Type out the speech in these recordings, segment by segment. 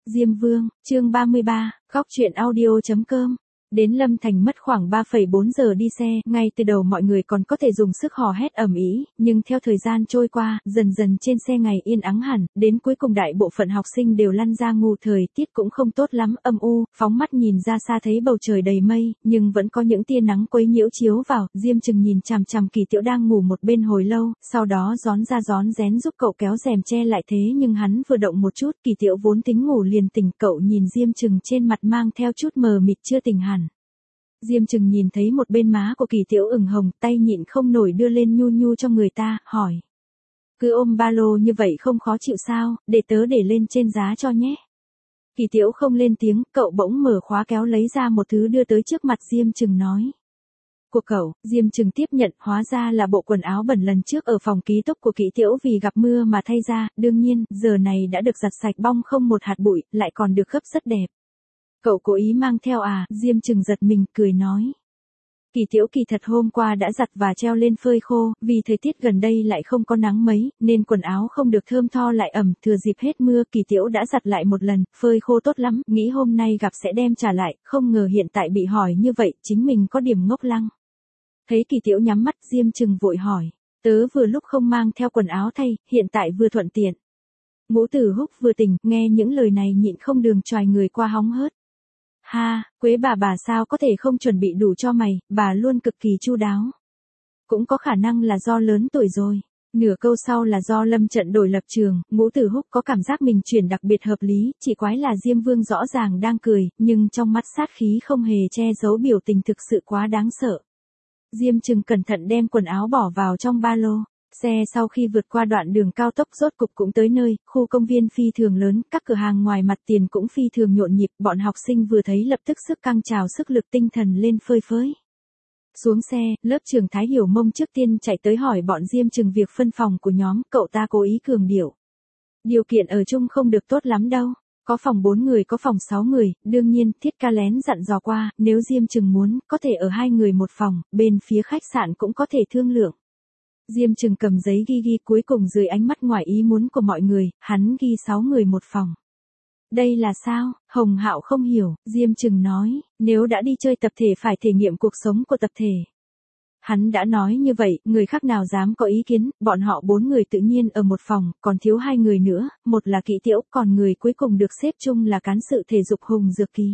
Diêm Vương, chương 33, góc truyện audio.com. Đến Lâm Thành mất khoảng 3,4 giờ đi xe, ngay từ đầu mọi người còn có thể dùng sức hò hét ầm ĩ, nhưng theo thời gian trôi qua, dần dần trên xe ngày yên ắng hẳn, đến cuối cùng đại bộ phận học sinh đều lăn ra ngủ, thời tiết cũng không tốt lắm, âm u, phóng mắt nhìn ra xa thấy bầu trời đầy mây, nhưng vẫn có những tia nắng quấy nhiễu chiếu vào. Diêm Chừng nhìn chằm chằm Kỳ Tiễu đang ngủ một bên hồi lâu, sau đó rón ra rón rén giúp cậu kéo rèm che lại, thế nhưng hắn vừa động một chút, Kỳ Tiễu vốn tính ngủ liền tỉnh, cậu nhìn Diêm Chừng trên mặt mang theo chút mờ mịt chưa tỉnh hẳn. Diêm Chừng nhìn thấy một bên má của Kỳ Tiễu ửng hồng, tay nhịn không nổi đưa lên nhu nhu cho người ta, hỏi. Cứ ôm ba lô như vậy không khó chịu sao, để tớ để lên trên giá cho nhé. Kỳ Tiễu không lên tiếng, cậu bỗng mở khóa kéo lấy ra một thứ đưa tới trước mặt Diêm Chừng nói. Của cậu. Diêm Chừng tiếp nhận, hóa ra là bộ quần áo bẩn lần trước ở phòng ký túc của Kỳ Tiễu vì gặp mưa mà thay ra, đương nhiên, giờ này đã được giặt sạch bong không một hạt bụi, lại còn được gấp rất đẹp. Cậu cố ý mang theo à? Diêm Chừng giật mình, cười nói. Kỳ Tiễu kỳ thật hôm qua đã giặt và treo lên phơi khô, vì thời tiết gần đây lại không có nắng mấy, nên quần áo không được thơm tho lại ẩm, thừa dịp hết mưa Kỳ Tiễu đã giặt lại một lần, phơi khô tốt lắm, nghĩ hôm nay gặp sẽ đem trả lại, không ngờ hiện tại bị hỏi như vậy, chính mình có điểm ngốc lăng. Thấy Kỳ Tiễu nhắm mắt, Diêm Chừng vội hỏi, tớ vừa lúc không mang theo quần áo thay, hiện tại vừa thuận tiện. Ngũ Tử Húc vừa tỉnh, nghe những lời này nhịn không đường choài người qua hóng hớt. Ha, Quế bà sao có thể không chuẩn bị đủ cho mày, bà luôn cực kỳ chu đáo. Cũng có khả năng là do lớn tuổi rồi. Nửa câu sau là do Lâm Trận đổi lập trường, Ngũ Tử Húc có cảm giác mình chuyển đặc biệt hợp lý, chỉ quái là Diêm Vương rõ ràng đang cười, nhưng trong mắt sát khí không hề che giấu biểu tình thực sự quá đáng sợ. Diêm Chừng cẩn thận đem quần áo bỏ vào trong ba lô. Xe sau khi vượt qua đoạn đường cao tốc rốt cục cũng tới nơi, khu công viên phi thường lớn, các cửa hàng ngoài mặt tiền cũng phi thường nhộn nhịp, bọn học sinh vừa thấy lập tức sức căng trào, sức lực tinh thần lên phơi phới. Xuống xe, lớp trưởng Thái Hiểu Mông trước tiên chạy tới hỏi bọn Diêm Chừng việc phân phòng của nhóm, cậu ta cố ý cường điệu. Điều kiện ở chung không được tốt lắm đâu, có phòng 4 người có phòng 6 người, đương nhiên, Thiết Ca lén dặn dò qua, nếu Diêm Chừng muốn, có thể ở 2 người một phòng, bên phía khách sạn cũng có thể thương lượng. Diêm Chừng cầm giấy ghi cuối cùng dưới ánh mắt ngoài ý muốn của mọi người, hắn ghi 6 người một phòng. Đây là sao? Hồng Hạo không hiểu, Diêm Chừng nói, nếu đã đi chơi tập thể phải thể nghiệm cuộc sống của tập thể. Hắn đã nói như vậy, người khác nào dám có ý kiến, bọn họ 4 người tự nhiên ở một phòng, còn thiếu 2 người nữa, một là Kỳ Tiễu, còn người cuối cùng được xếp chung là cán sự thể dục Hùng Dược Kỳ.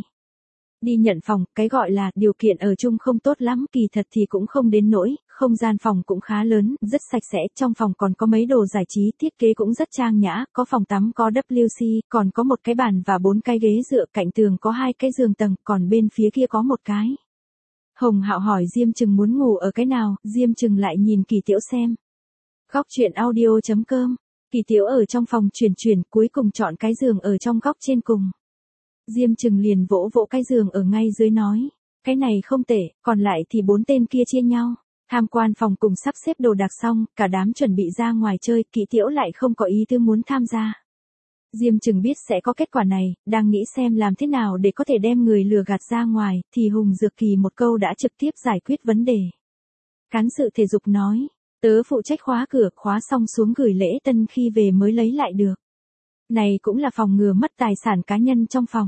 Đi nhận phòng, cái gọi là điều kiện ở chung không tốt lắm, kỳ thật thì cũng không đến nỗi, không gian phòng cũng khá lớn, rất sạch sẽ, trong phòng còn có mấy đồ giải trí, thiết kế cũng rất trang nhã, có phòng tắm có WC, còn có một cái bàn và 4 cái ghế dựa, cạnh tường có 2 cái giường tầng, còn bên phía kia có một cái. Hồng Hạo hỏi Diêm Chừng muốn ngủ ở cái nào, Diêm Chừng lại nhìn Kỳ Tiễu xem. Góc truyện audio.com, Kỳ Tiễu ở trong phòng chuyển, cuối cùng chọn cái giường ở trong góc trên cùng. Diêm Chừng liền vỗ vỗ cái giường ở ngay dưới nói, cái này không tệ, còn lại thì 4 tên kia chia nhau. Tham quan phòng cùng sắp xếp đồ đạc xong, cả đám chuẩn bị ra ngoài chơi, Kỳ Tiễu lại không có ý tư muốn tham gia. Diêm Chừng biết sẽ có kết quả này, đang nghĩ xem làm thế nào để có thể đem người lừa gạt ra ngoài, thì Hùng Dược Kỳ một câu đã trực tiếp giải quyết vấn đề. Cán sự thể dục nói, tớ phụ trách khóa cửa, khóa xong xuống gửi lễ tân khi về mới lấy lại được. Này cũng là phòng ngừa mất tài sản cá nhân trong phòng.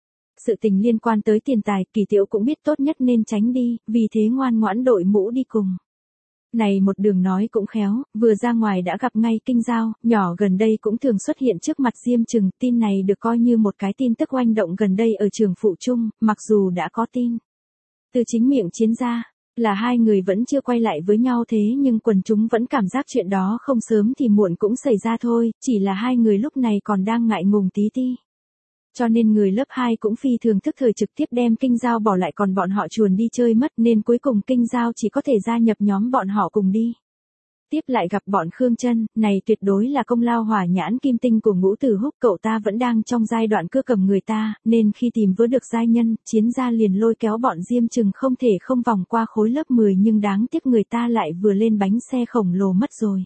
Sự tình liên quan tới tiền tài, Kỳ Tiễu cũng biết tốt nhất nên tránh đi, vì thế ngoan ngoãn đội mũ đi cùng. Này một đường nói cũng khéo, vừa ra ngoài đã gặp ngay Kinh Giao, nhỏ gần đây cũng thường xuất hiện trước mặt Diêm Chừng, tin này được coi như một cái tin tức oanh động gần đây ở trường phụ trung, mặc dù đã có tin từ chính miệng Chiến gia, là 2 người vẫn chưa quay lại với nhau, thế nhưng quần chúng vẫn cảm giác chuyện đó không sớm thì muộn cũng xảy ra thôi, chỉ là 2 người lúc này còn đang ngại ngùng tí ti. Cho nên người lớp 2 cũng phi thường thức thời trực tiếp đem Kinh Giao bỏ lại, còn bọn họ chuồn đi chơi mất, nên cuối cùng Kinh Giao chỉ có thể gia nhập nhóm bọn họ cùng đi. Tiếp lại gặp bọn Khương Chân, này tuyệt đối là công lao hỏa nhãn kim tinh của Ngũ Tử Húc, cậu ta vẫn đang trong giai đoạn cưa cầm người ta, nên khi tìm vớ được giai nhân, Chiến gia liền lôi kéo bọn Diêm Chừng không thể không vòng qua khối lớp 10, nhưng đáng tiếc người ta lại vừa lên bánh xe khổng lồ mất rồi.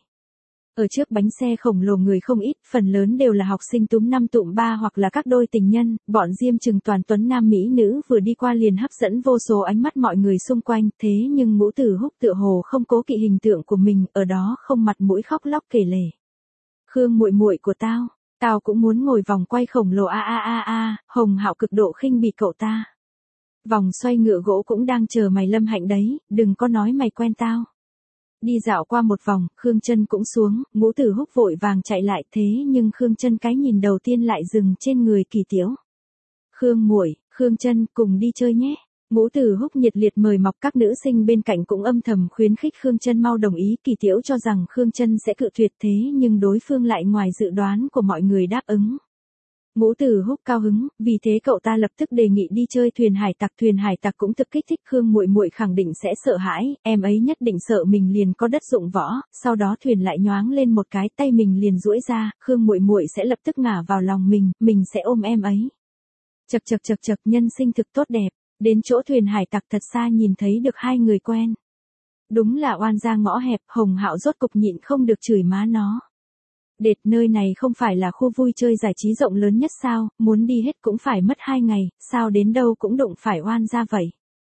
Ở trước bánh xe khổng lồ người không ít, phần lớn đều là học sinh túm 5 tụm 3 hoặc là các đôi tình nhân, bọn Diêm Chừng toàn tuấn nam mỹ nữ vừa đi qua liền hấp dẫn vô số ánh mắt mọi người xung quanh, thế nhưng Ngũ Tử Húc tựa hồ không cố kỵ hình tượng của mình, ở đó không mặt mũi khóc lóc kể lể. Khương muội muội của tao, Tao cũng muốn ngồi vòng quay khổng lồ Hồng Hạo cực độ khinh bỉ cậu ta. Vòng xoay ngựa gỗ cũng đang chờ mày Lâm Hạnh đấy, đừng có nói mày quen tao. Đi dạo qua một vòng, Khương Chân cũng xuống, Ngũ Tử Húc vội vàng chạy lại thế nhưng Khương Chân cái nhìn đầu tiên lại dừng trên người Kỳ Tiễu. Khương muội, Khương Chân cùng đi chơi nhé. Ngũ Tử Húc nhiệt liệt mời mọc, các nữ sinh bên cạnh cũng âm thầm khuyến khích Khương Chân mau đồng ý. Kỳ Tiễu cho rằng Khương Chân sẽ cự tuyệt thế nhưng đối phương lại ngoài dự đoán của mọi người đáp ứng. Ngũ Tử Húc cao hứng, vì thế cậu ta lập tức đề nghị đi chơi thuyền hải tặc. Thuyền hải tặc cũng thực kích thích Khương muội muội, khẳng định sẽ sợ hãi, em ấy nhất định sợ mình liền có đất dụng võ, sau đó thuyền lại nhoáng lên một cái, tay mình liền duỗi ra, Khương muội muội sẽ lập tức ngả vào lòng mình sẽ ôm em ấy. Chậc chậc, nhân sinh thực tốt đẹp. Đến chỗ thuyền hải tặc thật xa nhìn thấy được hai người quen. Đúng là oan gia ngõ hẹp, Hồng Hạo rốt cục nhịn không được chửi má nó. Đệt, nơi này không phải là khu vui chơi giải trí rộng lớn nhất sao, muốn đi hết cũng phải mất 2 ngày, sao đến đâu cũng đụng phải oan gia vậy.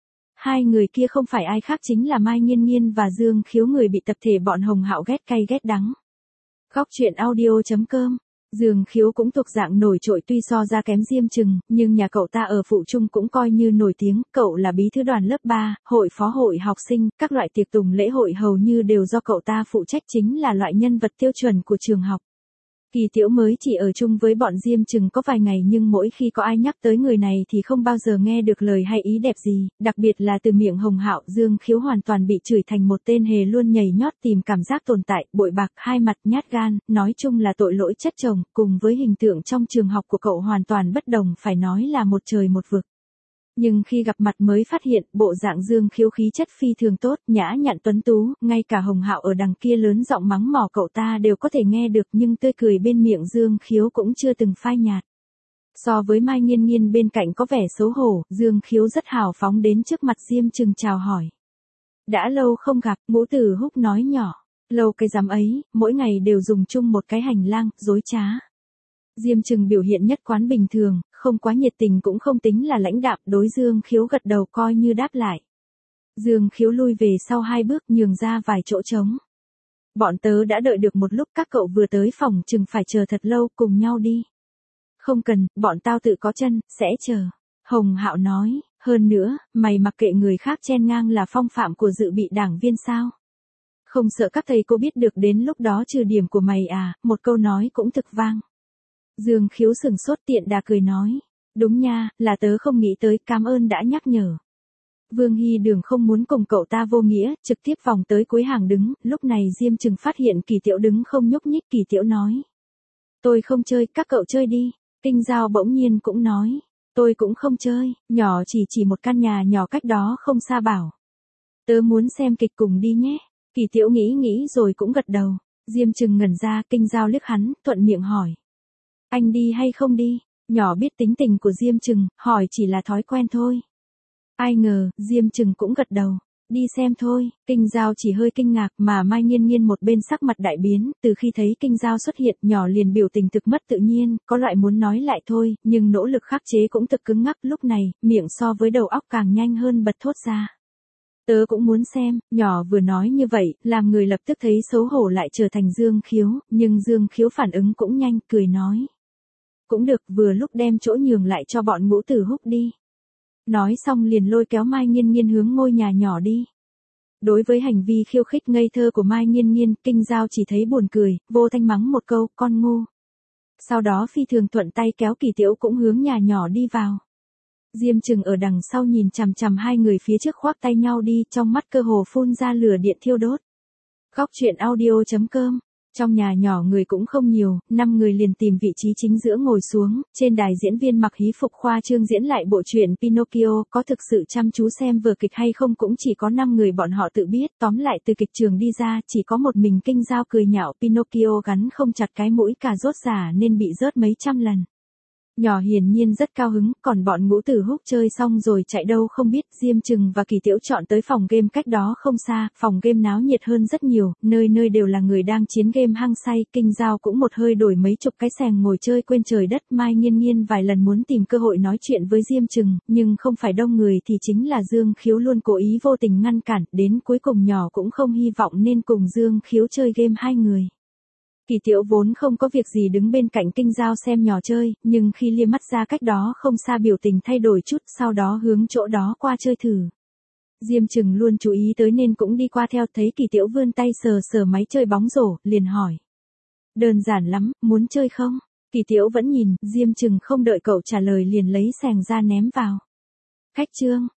Hai người kia không phải ai khác chính là Mai Nghiên Nghiên và Dương Khiếu, người bị tập thể bọn Hồng Hạo ghét cay ghét đắng. Góc truyện audio.com. Dương Khiếu cũng thuộc dạng nổi trội, tuy so ra kém Diêm Chừng, nhưng nhà cậu ta ở Phụ Trung cũng coi như nổi tiếng, cậu là bí thư đoàn lớp 3, hội phó hội học sinh, các loại tiệc tùng lễ hội hầu như đều do cậu ta phụ trách, chính là loại nhân vật tiêu chuẩn của trường học. Kỳ Tiễu mới chỉ ở chung với bọn Diêm Chừng có vài ngày nhưng mỗi khi có ai nhắc tới người này thì không bao giờ nghe được lời hay ý đẹp gì, đặc biệt là từ miệng Hồng Hạo. Dương Khiếu hoàn toàn bị chửi thành một tên hề luôn nhảy nhót tìm cảm giác tồn tại, bội bạc, hai mặt, nhát gan, nói chung là tội lỗi chất chồng, cùng với hình tượng trong trường học của cậu hoàn toàn bất đồng, phải nói là một trời một vực. Nhưng khi gặp mặt mới phát hiện, bộ dạng Dương Khiếu khí chất phi thường tốt, nhã nhặn tuấn tú, ngay cả Hồng Hạo ở đằng kia lớn giọng mắng mỏ cậu ta đều có thể nghe được, nhưng tươi cười bên miệng Dương Khiếu cũng chưa từng phai nhạt. So với Mai Nghiên Nghiên bên cạnh có vẻ xấu hổ, Dương Khiếu rất hào phóng đến trước mặt Diêm Chừng chào hỏi. Đã lâu không gặp, Ngũ Tử Húc nói nhỏ. Lâu cái dám ấy, mỗi ngày đều dùng chung một cái hành lang, dối trá. Diêm Chừng biểu hiện nhất quán bình thường, không quá nhiệt tình cũng không tính là lãnh đạm, đối Dương Khiếu gật đầu coi như đáp lại. Dương Khiếu lui về sau 2 bước, nhường ra vài chỗ trống. Bọn tớ đã đợi được một lúc, các cậu vừa tới phòng chừng phải chờ thật lâu, cùng nhau đi. Không cần, bọn tao tự có chân, sẽ chờ. Hồng Hạo nói, hơn nữa, mày mặc kệ người khác chen ngang là phong phạm của dự bị đảng viên sao? Không sợ các thầy cô biết được đến lúc đó trừ điểm của mày à, một câu nói cũng thực vang. Dương Khiếu sừng sốt, tiện đà cười nói. Đúng nha, là tớ không nghĩ tới, cảm ơn đã nhắc nhở. Vương Hy Đường không muốn cùng cậu ta vô nghĩa, trực tiếp vòng tới cuối hàng đứng, lúc này Diêm Chừng phát hiện Kỳ Tiễu đứng không nhúc nhích, Kỳ Tiễu nói. Tôi không chơi, các cậu chơi đi. Kinh Giao bỗng nhiên cũng nói. Tôi cũng không chơi, nhỏ chỉ một căn nhà nhỏ cách đó không xa bảo. Tớ muốn xem kịch cùng đi nhé. Kỳ Tiễu nghĩ rồi cũng gật đầu. Diêm Chừng ngẩn ra, Kinh Giao liếc hắn, thuận miệng hỏi. Anh đi hay không đi? Nhỏ biết tính tình của Diêm Chừng, hỏi chỉ là thói quen thôi. Ai ngờ, Diêm Chừng cũng gật đầu. Đi xem thôi. Kinh Giao chỉ hơi kinh ngạc, mà Mai Nghiên Nghiên một bên sắc mặt đại biến, từ khi thấy Kinh Giao xuất hiện, nhỏ liền biểu tình thực mất tự nhiên, có loại muốn nói lại thôi, nhưng nỗ lực khắc chế cũng thực cứng ngắc, lúc này, miệng so với đầu óc càng nhanh hơn bật thốt ra. Tớ cũng muốn xem, nhỏ vừa nói như vậy, làm người lập tức thấy xấu hổ lại trở thành Dương Khiếu, nhưng Dương Khiếu phản ứng cũng nhanh, cười nói. Cũng được, vừa lúc đem chỗ nhường lại cho bọn Ngũ Tử Húc đi. Nói xong liền lôi kéo Mai Nghiên Nghiên hướng ngôi nhà nhỏ đi. Đối với hành vi khiêu khích ngây thơ của Mai Nghiên Nghiên, Kinh Giao chỉ thấy buồn cười, vô thanh mắng một câu, con ngu. Sau đó phi thường thuận tay kéo Kỳ Tiễu cũng hướng nhà nhỏ đi vào. Diêm Chừng ở đằng sau nhìn chằm chằm hai người phía trước khoác tay nhau đi, trong mắt cơ hồ phun ra lửa điện thiêu đốt. Góc truyện audio.com. Trong nhà nhỏ người cũng không nhiều, 5 người liền tìm vị trí chính giữa ngồi xuống, trên đài diễn viên mặc hí phục khoa trương diễn lại bộ truyện Pinocchio, có thực sự chăm chú xem vừa kịch hay không cũng chỉ có 5 người bọn họ tự biết, tóm lại từ kịch trường đi ra, chỉ có một mình Kinh Giao cười nhạo Pinocchio gắn không chặt cái mũi, cà rốt giả nên bị rớt mấy trăm lần. Nhỏ hiển nhiên rất cao hứng, còn bọn Ngũ Tử Húc chơi xong rồi chạy đâu không biết. Diêm Chừng và Kỳ Tiễu chọn tới phòng game cách đó không xa, phòng game náo nhiệt hơn rất nhiều, nơi nơi đều là người đang chiến game hăng say. Kinh Giao cũng một hơi đổi mấy chục cái xèng ngồi chơi quên trời đất. Mai Nghiên Nghiên vài lần muốn tìm cơ hội nói chuyện với Diêm Chừng, nhưng không phải đông người thì chính là Dương Khiếu luôn cố ý vô tình ngăn cản, đến cuối cùng nhỏ cũng không hy vọng nên cùng Dương Khiếu chơi game hai người. Kỳ Tiễu vốn không có việc gì đứng bên cạnh Kinh Giao xem nhỏ chơi, nhưng khi lia mắt ra cách đó không xa biểu tình thay đổi chút, sau đó hướng chỗ đó qua chơi thử. Diêm Trừng luôn chú ý tới nên cũng đi qua theo, thấy Kỳ Tiễu vươn tay sờ sờ máy chơi bóng rổ, liền hỏi. Đơn giản lắm, muốn chơi không? Kỳ Tiễu vẫn nhìn, Diêm Trừng không đợi cậu trả lời liền lấy xẻng ra ném vào. Khách trương,